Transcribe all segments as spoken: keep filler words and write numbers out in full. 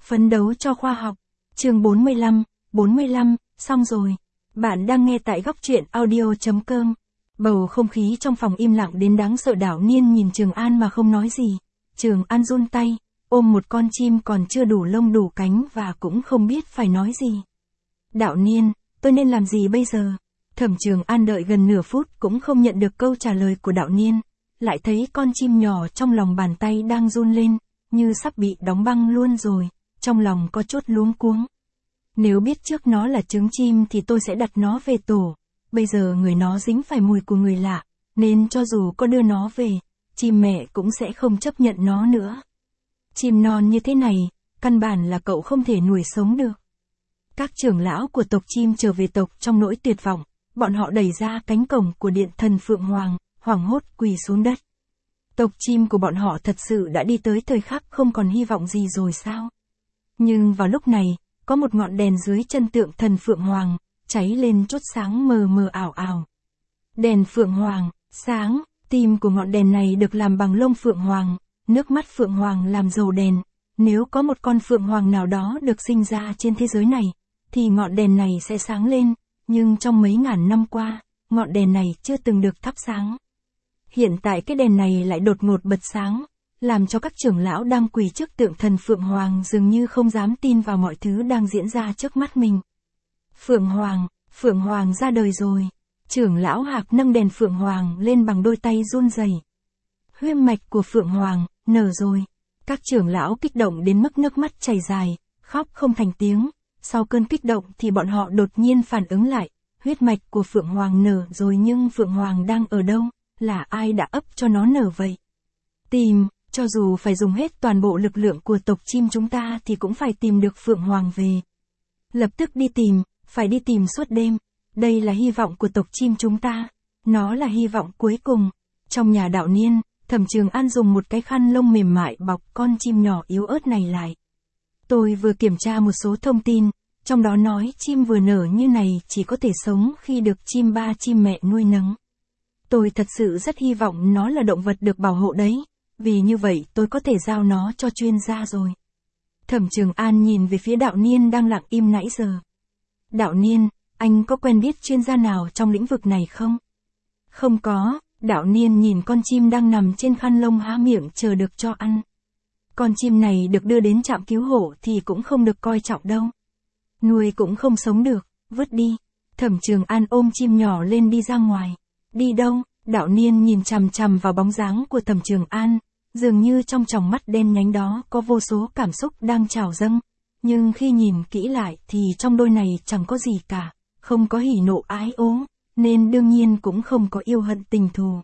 Phấn đấu cho khoa học. Chương bốn mươi lăm, bốn mươi lăm, xong rồi. Bạn đang nghe tại góc truyện audio chấm com. Bầu không khí trong phòng im lặng đến đáng sợ. Đạo Niên nhìn Trường An mà không nói gì. Trường An run tay, ôm một con chim còn chưa đủ lông đủ cánh và cũng không biết phải nói gì. Đạo Niên, tôi nên làm gì bây giờ? Thẩm Trường An đợi gần nửa phút cũng không nhận được câu trả lời của Đạo Niên. Lại thấy con chim nhỏ trong lòng bàn tay đang run lên, như sắp bị đóng băng luôn rồi. Trong lòng có chút luống cuống. Nếu biết trước nó là trứng chim thì tôi sẽ đặt nó về tổ. Bây giờ người nó dính phải mùi của người lạ, nên cho dù có đưa nó về, chim mẹ cũng sẽ không chấp nhận nó nữa. Chim non như thế này, căn bản là cậu không thể nuôi sống được. Các trưởng lão của tộc chim trở về tộc trong nỗi tuyệt vọng, bọn họ đẩy ra cánh cổng của điện thần Phượng Hoàng, hoảng hốt quỳ xuống đất. Tộc chim của bọn họ thật sự đã đi tới thời khắc không còn hy vọng gì rồi sao? Nhưng vào lúc này, có một ngọn đèn dưới chân tượng thần Phượng Hoàng, cháy lên chốt sáng mờ mờ ảo ảo. Đèn Phượng Hoàng, sáng, tim của ngọn đèn này được làm bằng lông Phượng Hoàng, nước mắt Phượng Hoàng làm dầu đèn. Nếu có một con Phượng Hoàng nào đó được sinh ra trên thế giới này, thì ngọn đèn này sẽ sáng lên, nhưng trong mấy ngàn năm qua, ngọn đèn này chưa từng được thắp sáng. Hiện tại cái đèn này lại đột ngột bật sáng, làm cho các trưởng lão đang quỳ trước tượng thần Phượng Hoàng dường như không dám tin vào mọi thứ đang diễn ra trước mắt mình. Phượng Hoàng, Phượng Hoàng ra đời rồi. Trưởng lão Hạc nâng đèn Phượng Hoàng lên bằng đôi tay run rẩy. Huyết mạch của Phượng Hoàng, nở rồi. Các trưởng lão kích động đến mức nước mắt chảy dài, khóc không thành tiếng. Sau cơn kích động thì bọn họ đột nhiên phản ứng lại. Huyết mạch của Phượng Hoàng nở rồi nhưng Phượng Hoàng đang ở đâu? Là ai đã ấp cho nó nở vậy? Tìm, cho dù phải dùng hết toàn bộ lực lượng của tộc chim chúng ta thì cũng phải tìm được Phượng Hoàng về. Lập tức đi tìm, phải đi tìm suốt đêm. Đây là hy vọng của tộc chim chúng ta. Nó là hy vọng cuối cùng. Trong nhà Đạo Niên, Thẩm Trường An dùng một cái khăn lông mềm mại bọc con chim nhỏ yếu ớt này lại. Tôi vừa kiểm tra một số thông tin, trong đó nói chim vừa nở như này chỉ có thể sống khi được chim ba chim mẹ nuôi nấng. Tôi thật sự rất hy vọng nó là động vật được bảo hộ đấy, vì như vậy tôi có thể giao nó cho chuyên gia rồi. Thẩm Trường An nhìn về phía Đạo Niên đang lặng im nãy giờ. Đạo Niên, anh có quen biết chuyên gia nào trong lĩnh vực này không? Không có. Đạo Niên nhìn con chim đang nằm trên khăn lông há miệng chờ được cho ăn. Con chim này được đưa đến trạm cứu hộ thì cũng không được coi trọng đâu. Nuôi cũng không sống được, vứt đi. Thẩm Trường An ôm chim nhỏ lên đi ra ngoài. Đi đâu? Đạo Niên nhìn chằm chằm vào bóng dáng của Thẩm Trường An, dường như trong tròng mắt đen nhánh đó có vô số cảm xúc đang trào dâng. Nhưng khi nhìn kỹ lại thì trong đôi này chẳng có gì cả, không có hỉ nộ ái ố, nên đương nhiên cũng không có yêu hận tình thù.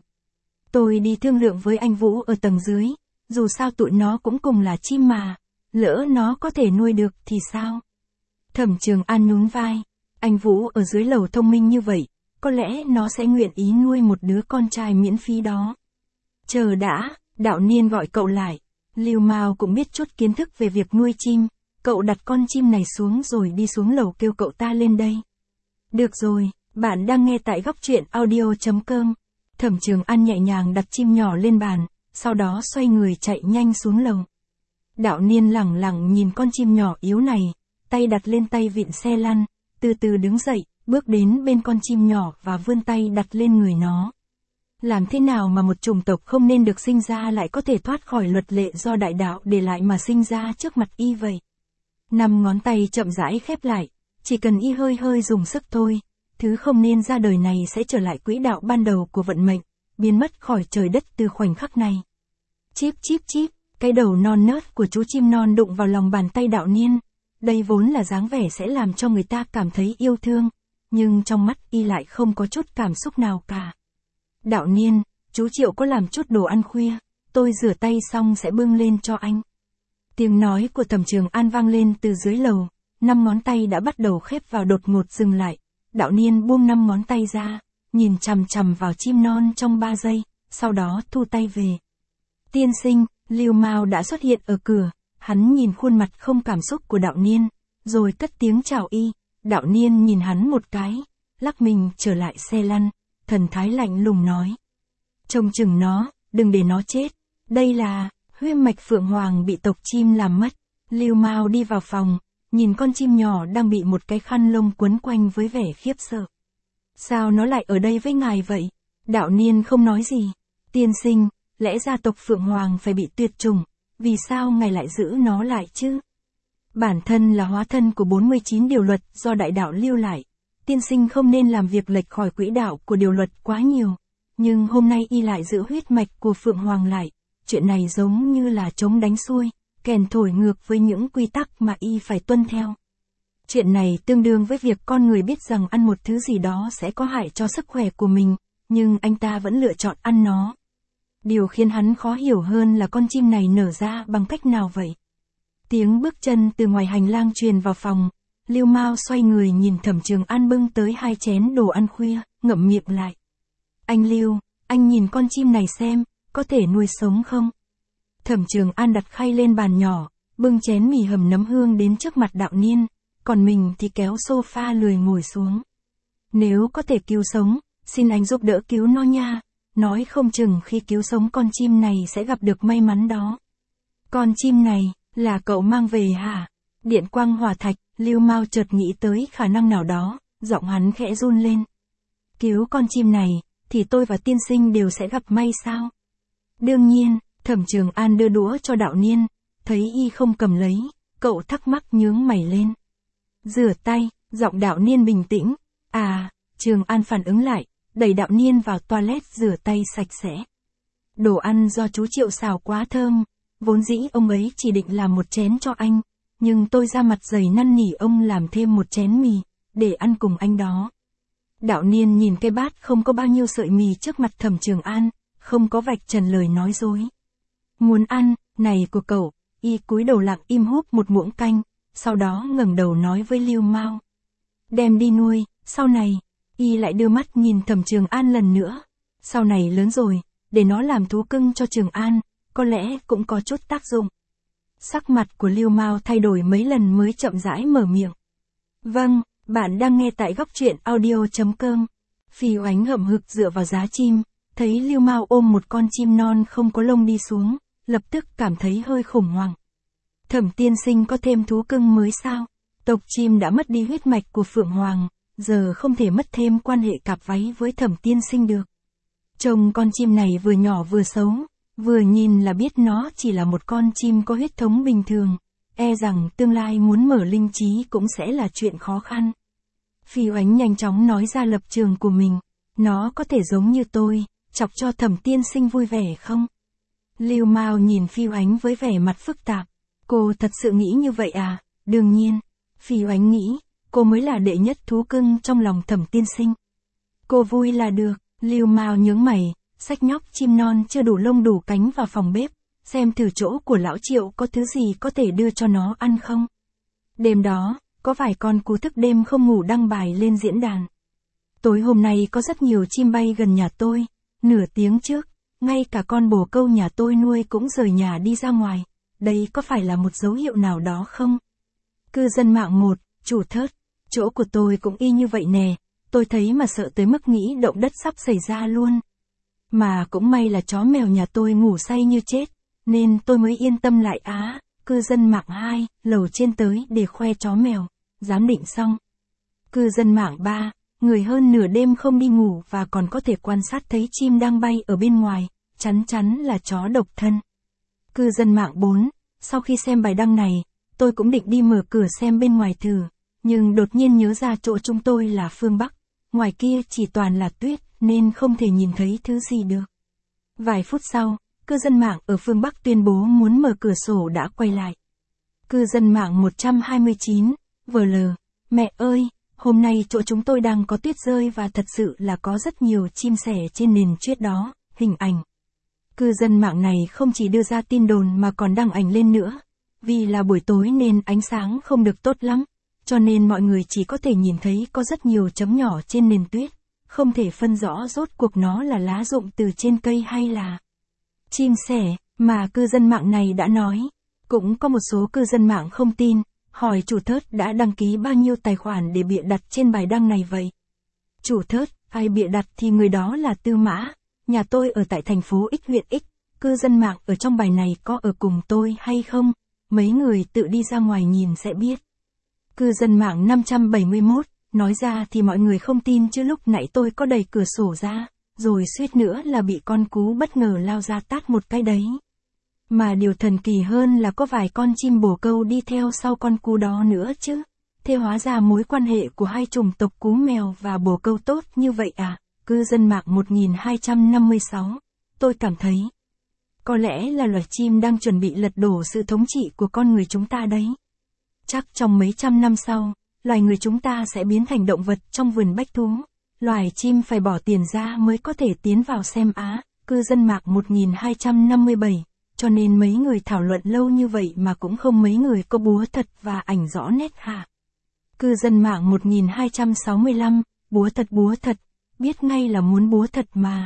Tôi đi thương lượng với anh Vũ ở tầng dưới, dù sao tụi nó cũng cùng là chim mà, lỡ nó có thể nuôi được thì sao? Thẩm Trường An nhún vai, anh Vũ ở dưới lầu thông minh như vậy, có lẽ nó sẽ nguyện ý nuôi một đứa con trai miễn phí đó. Chờ đã, Đạo Niên gọi cậu lại, Lưu Mao cũng biết chút kiến thức về việc nuôi chim, cậu đặt con chim này xuống rồi đi xuống lầu kêu cậu ta lên đây. Được rồi, bạn đang nghe tại góc truyện audio chấm com. Thẩm Trường An nhẹ nhàng đặt chim nhỏ lên bàn, sau đó xoay người chạy nhanh xuống lầu. Đạo Niên lẳng lặng nhìn con chim nhỏ yếu này, tay đặt lên tay vịn xe lăn, từ từ đứng dậy, bước đến bên con chim nhỏ và vươn tay đặt lên người nó. Làm thế nào mà một chủng tộc không nên được sinh ra lại có thể thoát khỏi luật lệ do đại đạo để lại mà sinh ra trước mặt y vậy? Năm ngón tay chậm rãi khép lại, chỉ cần y hơi hơi dùng sức thôi, thứ không nên ra đời này sẽ trở lại quỹ đạo ban đầu của vận mệnh, biến mất khỏi trời đất từ khoảnh khắc này. Chíp chíp chíp, cái đầu non nớt của chú chim non đụng vào lòng bàn tay Đạo Niên. Đây vốn là dáng vẻ sẽ làm cho người ta cảm thấy yêu thương, nhưng trong mắt y lại không có chút cảm xúc nào cả. Đạo Niên, chú Triệu có làm chút đồ ăn khuya, tôi rửa tay xong sẽ bưng lên cho anh. Tiếng nói của Thẩm Trường An vang lên từ dưới lầu, năm ngón tay đã bắt đầu khép vào đột ngột dừng lại. Đạo Niên buông năm ngón tay ra, nhìn chằm chằm vào chim non trong ba giây, sau đó thu tay về. Tiên sinh, Lưu Mao đã xuất hiện ở cửa, hắn nhìn khuôn mặt không cảm xúc của Đạo Niên, rồi cất tiếng chào y. Đạo Niên nhìn hắn một cái, lắc mình trở lại xe lăn, thần thái lạnh lùng nói. Trông chừng nó, đừng để nó chết, đây là, huyết mạch Phượng Hoàng bị tộc chim làm mất. Lưu Mao đi vào phòng, nhìn con chim nhỏ đang bị một cái khăn lông quấn quanh với vẻ khiếp sợ. Sao nó lại ở đây với ngài vậy? Đạo Niên không nói gì. Tiên sinh, lẽ gia tộc Phượng Hoàng phải bị tuyệt chủng, vì sao ngài lại giữ nó lại chứ? Bản thân là hóa thân của bốn mươi chín điều luật do đại đạo lưu lại. Tiên sinh không nên làm việc lệch khỏi quỹ đạo của điều luật quá nhiều. Nhưng hôm nay y lại giữ huyết mạch của Phượng Hoàng lại. Chuyện này giống như là trống đánh xuôi, kèn thổi ngược với những quy tắc mà y phải tuân theo. Chuyện này tương đương với việc con người biết rằng ăn một thứ gì đó sẽ có hại cho sức khỏe của mình, nhưng anh ta vẫn lựa chọn ăn nó. Điều khiến hắn khó hiểu hơn là con chim này nở ra bằng cách nào vậy? Tiếng bước chân từ ngoài hành lang truyền vào phòng, Lưu Mao xoay người nhìn Thẩm Trường An bưng tới hai chén đồ ăn khuya, ngậm miệng lại. Anh Lưu, anh nhìn con chim này xem, có thể nuôi sống không? Thẩm Trường An đặt khay lên bàn nhỏ, bưng chén mì hầm nấm hương đến trước mặt Đạo Niên, còn mình thì kéo sofa lười ngồi xuống. Nếu có thể cứu sống, xin anh giúp đỡ cứu nó nha, nói không chừng khi cứu sống con chim này sẽ gặp được may mắn đó. Con chim này, là cậu mang về hả? Điện quang hỏa thạch, Lưu Mao chợt nghĩ tới khả năng nào đó, giọng hắn khẽ run lên. Cứu con chim này, thì tôi và tiên sinh đều sẽ gặp may sao? Đương nhiên, Thẩm Trường An đưa đũa cho Đạo Niên, thấy y không cầm lấy, cậu thắc mắc nhướng mày lên. Rửa tay, giọng Đạo Niên bình tĩnh. À, Trường An phản ứng lại, đẩy Đạo Niên vào toilet rửa tay sạch sẽ. Đồ ăn do chú Triệu xào quá thơm, vốn dĩ ông ấy chỉ định làm một chén cho anh, nhưng tôi ra mặt dày năn nỉ ông làm thêm một chén mì, để ăn cùng anh đó. Đạo Niên nhìn cái bát không có bao nhiêu sợi mì trước mặt Thẩm Trường An, không có vạch trần lời nói dối. Muốn ăn, này của cậu, y cúi đầu lặng im húp một muỗng canh, sau đó ngẩng đầu nói với Lưu Mao. Đem đi nuôi, sau này, y lại đưa mắt nhìn Thẩm Trường An lần nữa. Sau này lớn rồi, để nó làm thú cưng cho Trường An, có lẽ cũng có chút tác dụng. Sắc mặt của Lưu Mao thay đổi mấy lần mới chậm rãi mở miệng. Vâng, bạn đang nghe tại góc truyện audio chấm com. Phi Oánh hậm hực dựa vào giá chim, thấy Lưu Mao ôm một con chim non không có lông đi xuống, lập tức cảm thấy hơi khủng hoảng. Thẩm tiên sinh có thêm thú cưng mới sao? Tộc chim đã mất đi huyết mạch của Phượng Hoàng, giờ không thể mất thêm quan hệ cặp váy với Thẩm tiên sinh được. Trông con chim này vừa nhỏ vừa xấu, vừa nhìn là biết nó chỉ là một con chim có huyết thống bình thường, e rằng tương lai muốn mở linh trí cũng sẽ là chuyện khó khăn. Phi Oánh nhanh chóng nói ra lập trường của mình, nó có thể giống như tôi, chọc cho Thẩm tiên sinh vui vẻ không? Lưu Mao nhìn Phi Oánh với vẻ mặt phức tạp, cô thật sự nghĩ như vậy à? Đương nhiên, Phi Oánh nghĩ, cô mới là đệ nhất thú cưng trong lòng Thẩm tiên sinh. Cô vui là được. Lưu Mao nhướng mày, xách nhóc chim non chưa đủ lông đủ cánh vào phòng bếp, xem thử chỗ của lão Triệu có thứ gì có thể đưa cho nó ăn không. Đêm đó, có vài con cú thức đêm không ngủ đăng bài lên diễn đàn. Tối hôm nay có rất nhiều chim bay gần nhà tôi, nửa tiếng trước, ngay cả con bồ câu nhà tôi nuôi cũng rời nhà đi ra ngoài, đây có phải là một dấu hiệu nào đó không? Cư dân mạng một, chủ thớt, chỗ của tôi cũng y như vậy nè. Tôi thấy mà sợ tới mức nghĩ động đất sắp xảy ra luôn. Mà cũng may là chó mèo nhà tôi ngủ say như chết, nên tôi mới yên tâm lại á. Cư dân mạng hai, lầu trên tới để khoe chó mèo, giám định xong. Cư dân mạng ba, người hơn nửa đêm không đi ngủ và còn có thể quan sát thấy chim đang bay ở bên ngoài, chắn chắn là chó độc thân. Cư dân mạng bốn, sau khi xem bài đăng này, tôi cũng định đi mở cửa xem bên ngoài thử, nhưng đột nhiên nhớ ra chỗ chúng tôi là phương Bắc. Ngoài kia chỉ toàn là tuyết, nên không thể nhìn thấy thứ gì được. Vài phút sau, cư dân mạng ở phương Bắc tuyên bố muốn mở cửa sổ đã quay lại. Cư dân mạng một trăm hai mươi chín, vờ lờ, mẹ ơi, hôm nay chỗ chúng tôi đang có tuyết rơi và thật sự là có rất nhiều chim sẻ trên nền tuyết đó, hình ảnh. Cư dân mạng này không chỉ đưa ra tin đồn mà còn đăng ảnh lên nữa. Vì là buổi tối nên ánh sáng không được tốt lắm. Cho nên mọi người chỉ có thể nhìn thấy có rất nhiều chấm nhỏ trên nền tuyết, không thể phân rõ rốt cuộc nó là lá rụng từ trên cây hay là chim sẻ, mà cư dân mạng này đã nói. Cũng có một số cư dân mạng không tin, hỏi chủ thớt đã đăng ký bao nhiêu tài khoản để bịa đặt trên bài đăng này vậy. Chủ thớt, ai bịa đặt thì người đó là Tư Mã, nhà tôi ở tại thành phố X huyện X, cư dân mạng ở trong bài này có ở cùng tôi hay không? mấy người tự đi ra ngoài nhìn sẽ biết. Cư dân mạng năm trăm bảy mươi mốt, nói ra thì mọi người không tin chứ lúc nãy tôi có đẩy cửa sổ ra, rồi suýt nữa là bị con cú bất ngờ lao ra tát một cái đấy. Mà điều thần kỳ hơn là có vài con chim bồ câu đi theo sau con cú đó nữa chứ. Thế hóa ra mối quan hệ của hai chủng tộc cú mèo và bồ câu tốt như vậy à? Cư dân mạng một nghìn hai trăm năm mươi sáu, tôi cảm thấy có lẽ là loài chim đang chuẩn bị lật đổ sự thống trị của con người chúng ta đấy. Chắc trong mấy trăm năm sau, loài người chúng ta sẽ biến thành động vật trong vườn bách thú. Loài chim phải bỏ tiền ra mới có thể tiến vào xem á. Cư dân mạng một nghìn hai trăm năm mươi bảy, cho nên mấy người thảo luận lâu như vậy mà cũng không mấy người có búa thật và ảnh rõ nét hả? Cư dân mạng một nghìn hai trăm sáu mươi lăm, búa thật búa thật, biết ngay là muốn búa thật mà.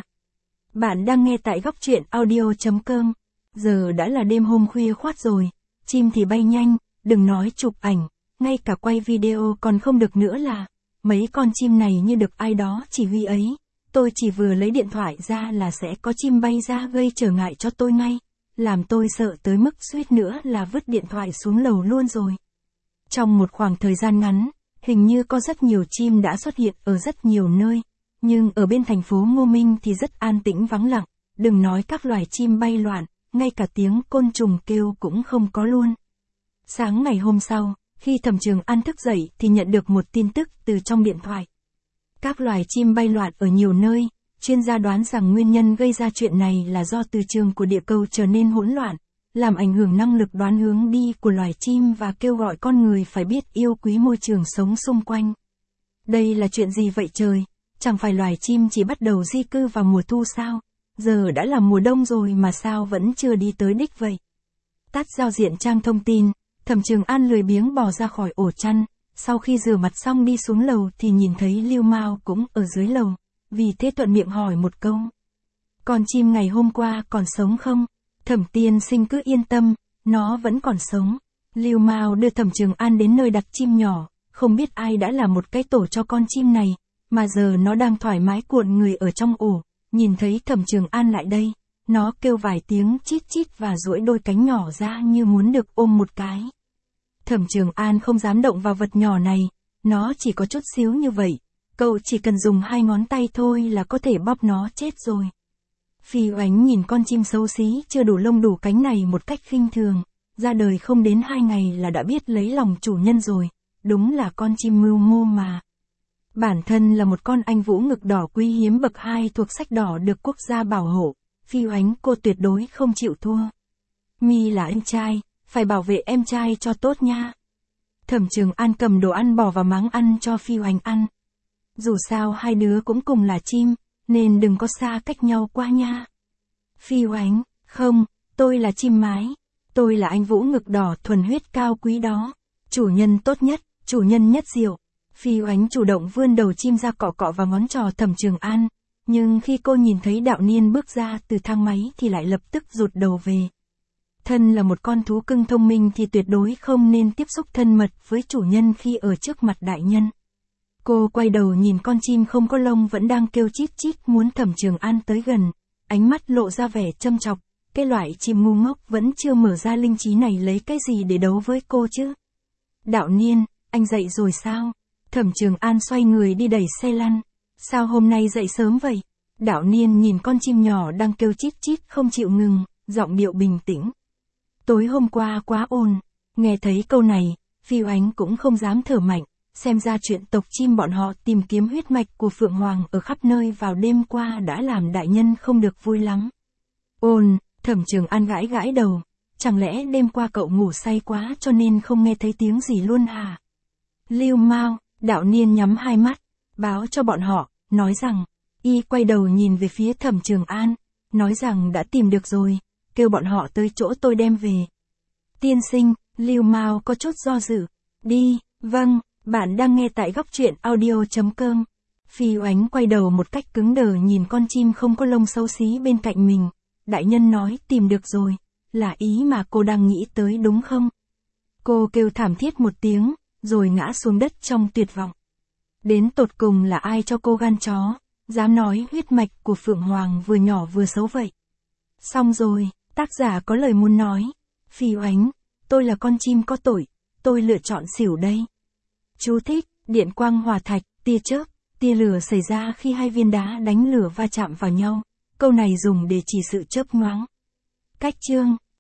Bạn đang nghe tại góc truyện audio chấm com. Giờ đã là đêm hôm khuya khoắt rồi, chim thì bay nhanh, đừng nói chụp ảnh, ngay cả quay video còn không được nữa là. Mấy con chim này như được ai đó chỉ huy ấy. Tôi chỉ vừa lấy điện thoại ra là sẽ có chim bay ra gây trở ngại cho tôi ngay. Làm tôi sợ tới mức suýt nữa là vứt điện thoại xuống lầu luôn rồi. Trong một khoảng thời gian ngắn, hình như có rất nhiều chim đã xuất hiện ở rất nhiều nơi. Nhưng ở bên thành phố Ngô Minh thì rất an tĩnh vắng lặng, đừng nói các loài chim bay loạn, ngay cả tiếng côn trùng kêu cũng không có luôn. Sáng ngày hôm sau, khi Thẩm Trường An thức dậy thì nhận được một tin tức từ trong điện thoại. Các loài chim bay loạn ở nhiều nơi, chuyên gia đoán rằng nguyên nhân gây ra chuyện này là do từ trường của địa cầu trở nên hỗn loạn, làm ảnh hưởng năng lực đoán hướng đi của loài chim và kêu gọi con người phải biết yêu quý môi trường sống xung quanh. Đây là chuyện gì vậy trời? Chẳng phải loài chim chỉ bắt đầu di cư vào mùa thu sao? Giờ đã là mùa đông rồi mà sao vẫn chưa đi tới đích vậy? Tắt giao diện trang thông tin, Thẩm Trường An lười biếng bò ra khỏi ổ chăn, sau khi rửa mặt xong đi xuống lầu thì nhìn thấy Lưu Mao cũng ở dưới lầu, vì thế thuận miệng hỏi một câu. Con chim ngày hôm qua còn sống không? Thẩm tiên sinh cứ yên tâm, nó vẫn còn sống. Lưu Mao đưa Thẩm Trường An đến nơi đặt chim nhỏ, không biết ai đã làm một cái tổ cho con chim này, mà giờ nó đang thoải mái cuộn người ở trong ổ, nhìn thấy Thẩm Trường An lại đây. Nó kêu vài tiếng chít chít và duỗi đôi cánh nhỏ ra như muốn được ôm một cái. Thẩm Trường An không dám động vào vật nhỏ này, nó chỉ có chút xíu như vậy, cậu chỉ cần dùng hai ngón tay thôi là có thể bóp nó chết rồi. Phi Oánh nhìn con chim xấu xí chưa đủ lông đủ cánh này một cách khinh thường, ra đời không đến hai ngày là đã biết lấy lòng chủ nhân rồi, đúng là con chim mưu mô mà. Bản thân là một con anh vũ ngực đỏ quý hiếm bậc hai thuộc sách đỏ được quốc gia bảo hộ, Phi Oánh cô tuyệt đối không chịu thua. Mi là anh trai, phải bảo vệ em trai cho tốt nha. Thẩm Trường An cầm đồ ăn bỏ vào máng ăn cho Phi Oánh ăn. Dù sao hai đứa cũng cùng là chim, nên đừng có xa cách nhau quá nha. Phi Oánh, không, tôi là chim mái. Tôi là anh vũ ngực đỏ thuần huyết cao quý đó. Chủ nhân tốt nhất, chủ nhân nhất diệu. Phi Oánh chủ động vươn đầu chim ra cọ cọ vào ngón trò Thẩm Trường An. Nhưng khi cô nhìn thấy Đạo Niên bước ra từ thang máy thì lại lập tức rụt đầu về. Thân là một con thú cưng thông minh thì tuyệt đối không nên tiếp xúc thân mật với chủ nhân khi ở trước mặt đại nhân. Cô quay đầu nhìn con chim không có lông vẫn đang kêu chít chít muốn Thẩm Trường An tới gần, ánh mắt lộ ra vẻ châm chọc, cái loại chim ngu ngốc vẫn chưa mở ra linh trí này lấy cái gì để đấu với cô chứ. Đạo Niên, anh dậy rồi sao? Thẩm Trường An xoay người đi đẩy xe lăn. Sao hôm nay dậy sớm vậy? Đạo Niên nhìn con chim nhỏ đang kêu chít chít không chịu ngừng, giọng điệu bình tĩnh. Tối hôm qua quá ồn. Nghe thấy câu này, Phi Oánh cũng không dám thở mạnh, xem ra chuyện tộc chim bọn họ tìm kiếm huyết mạch của Phượng Hoàng ở khắp nơi vào đêm qua đã làm đại nhân không được vui lắm. Ồn, Thẩm Trường An gãi gãi đầu, chẳng lẽ đêm qua cậu ngủ say quá cho nên không nghe thấy tiếng gì luôn hả? Lưu Mao, Đạo Niên nhắm hai mắt, báo cho bọn họ, nói rằng, y quay đầu nhìn về phía Thẩm Trường An, nói rằng đã tìm được rồi, kêu bọn họ tới chỗ tôi đem về. Tiên sinh, Lưu Mao có chút do dự. Đi, vâng, bạn đang nghe tại góc truyện audio chấm com. Phi Oánh quay đầu một cách cứng đờ nhìn con chim không có lông xấu xí bên cạnh mình. Đại nhân nói tìm được rồi, là ý mà cô đang nghĩ tới đúng không? Cô kêu thảm thiết một tiếng, rồi ngã xuống đất trong tuyệt vọng. Đến tột cùng là ai cho cô gan chó, dám nói huyết mạch của Phượng Hoàng vừa nhỏ vừa xấu vậy. Xong rồi, tác giả có lời muốn nói. Phi Oánh, tôi Tôi là con chim có tội, tôi lựa chọn xỉu đây. Chú thích, điện quang hỏa thạch, tia chớp, tia lửa xảy ra khi hai viên đá đánh lửa va chạm vào nhau. Câu này dùng để chỉ sự chớp nhoáng. Cách chương